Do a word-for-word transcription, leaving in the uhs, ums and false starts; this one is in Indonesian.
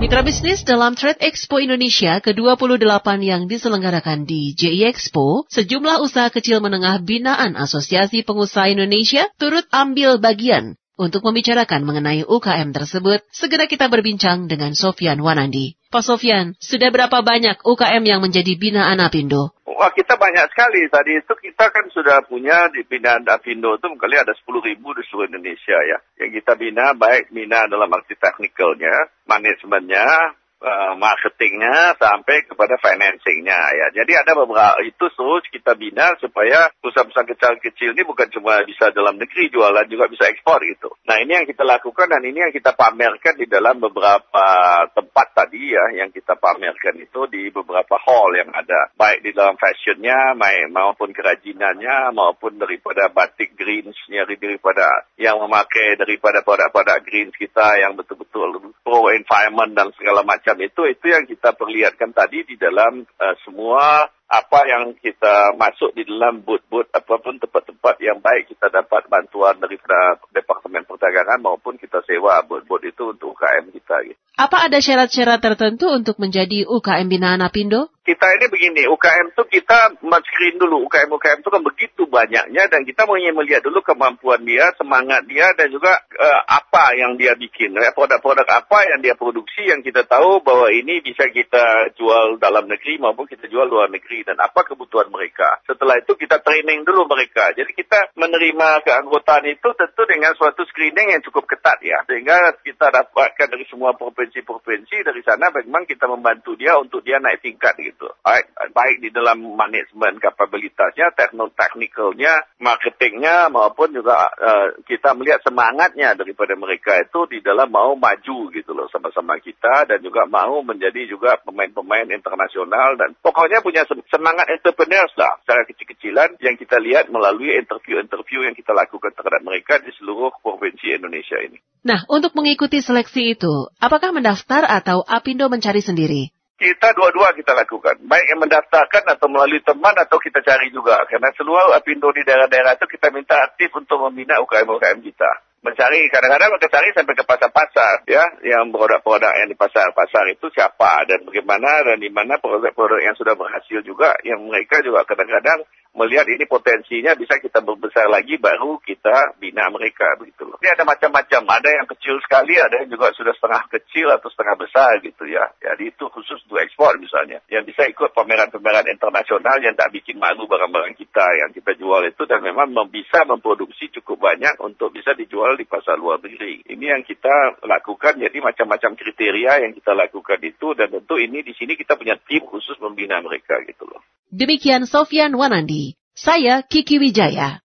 Mitra bisnis dalam Trade Expo Indonesia ke dua puluh delapan yang diselenggarakan di J I Expo, sejumlah usaha kecil menengah binaan Asosiasi Pengusaha Indonesia turut ambil bagian untuk membicarakan mengenai U K M tersebut. Segera kita berbincang dengan Sofyan Wanandi. Pak Sofyan, sudah berapa banyak U K M yang menjadi binaan Apindo? Wah, kita banyak sekali. Tadi itu kita kan sudah punya di binaan Apindo itu mungkin ada sepuluh ribu di seluruh Indonesia ya. Yang kita bina, baik bina dalam arti teknikalnya, manajemennya, uh, marketingnya, sampai kepada financingnya ya. Jadi ada beberapa, itu terus kita bina supaya usaha-usaha kecil-kecil ini bukan cuma bisa dalam negeri jualan, juga bisa ekspor gitu. Nah, ini yang kita lakukan dan ini yang kita pamerkan di dalam beberapa tempat tadi ya, yang kita pamerkan itu di beberapa hall yang ada, baik di dalam fashionnya, maupun kerajinannya, maupun daripada batik greensnya, daripada yang memakai daripada produk-produk greens kita yang betul-betul pro environment dan segala macam itu, itu yang kita perlihatkan tadi di dalam uh, semua apa yang kita masuk di dalam booth-booth apapun tempat-tempat yang baik kita dapat bantuan daripada Departemen Perdagangan maupun kita sewa booth-booth itu untuk U K M kita. Gitu. Apa ada syarat-syarat tertentu untuk menjadi U K M binaan Apindo? Kita ini begini, U K M itu kita men-screen dulu. U K M-U K M itu kan begitu banyaknya dan kita mau melihat dulu kemampuan dia, semangat dia dan juga uh, apa yang dia bikin. Produk-produk apa yang dia produksi yang kita tahu bahwa ini bisa kita jual dalam negeri maupun kita jual luar negeri dan apa kebutuhan mereka. Setelah itu kita training dulu mereka. Jadi kita menerima keanggotaan itu tentu dengan suatu screening yang cukup ketat ya. Sehingga kita dapatkan dari semua provinsi-provinsi, dari sana memang kita membantu dia untuk dia naik tingkat gitu. Baik, baik di dalam manajemen kapabilitasnya, teknik-teknikalnya, marketingnya, maupun juga uh, kita melihat semangatnya daripada mereka itu di dalam mau maju gitu loh sama-sama kita dan juga mau menjadi juga pemain-pemain internasional dan pokoknya punya semangat entrepreneurs lah secara kecil-kecilan yang kita lihat melalui interview-interview yang kita lakukan terhadap mereka di seluruh provinsi Indonesia ini. Nah, untuk mengikuti seleksi itu, apakah mendaftar atau Apindo mencari sendiri? Kita dua-dua kita lakukan. Baik yang mendaftarkan atau melalui teman atau kita cari juga. Karena seluruh Apindo di daerah-daerah itu kita minta aktif untuk membina U K M-U K M kita. Mencari, kadang-kadang mereka cari sampai ke pasar-pasar, ya, yang produk-produk yang di pasar-pasar itu siapa dan bagaimana dan di mana produk-produk yang sudah berhasil juga, yang mereka juga kadang-kadang melihat ini potensinya bisa kita berbesar lagi baru kita bina mereka begitu loh. Ini ada macam-macam, ada yang kecil sekali, ada yang juga sudah setengah kecil atau setengah besar gitu ya. Jadi itu khusus untuk ekspor misalnya, yang bisa ikut pameran-pameran internasional yang tak bikin malu barang-barang kita yang kita jual itu dan memang bisa memproduksi cukup banyak untuk bisa dijual di pasar luar negeri. Ini yang kita lakukan, jadi macam-macam kriteria yang kita lakukan itu dan tentu ini di sini kita punya tim khusus membina mereka gitu loh. Demikian Sofyan Wanandi. Saya Kiki Wijaya.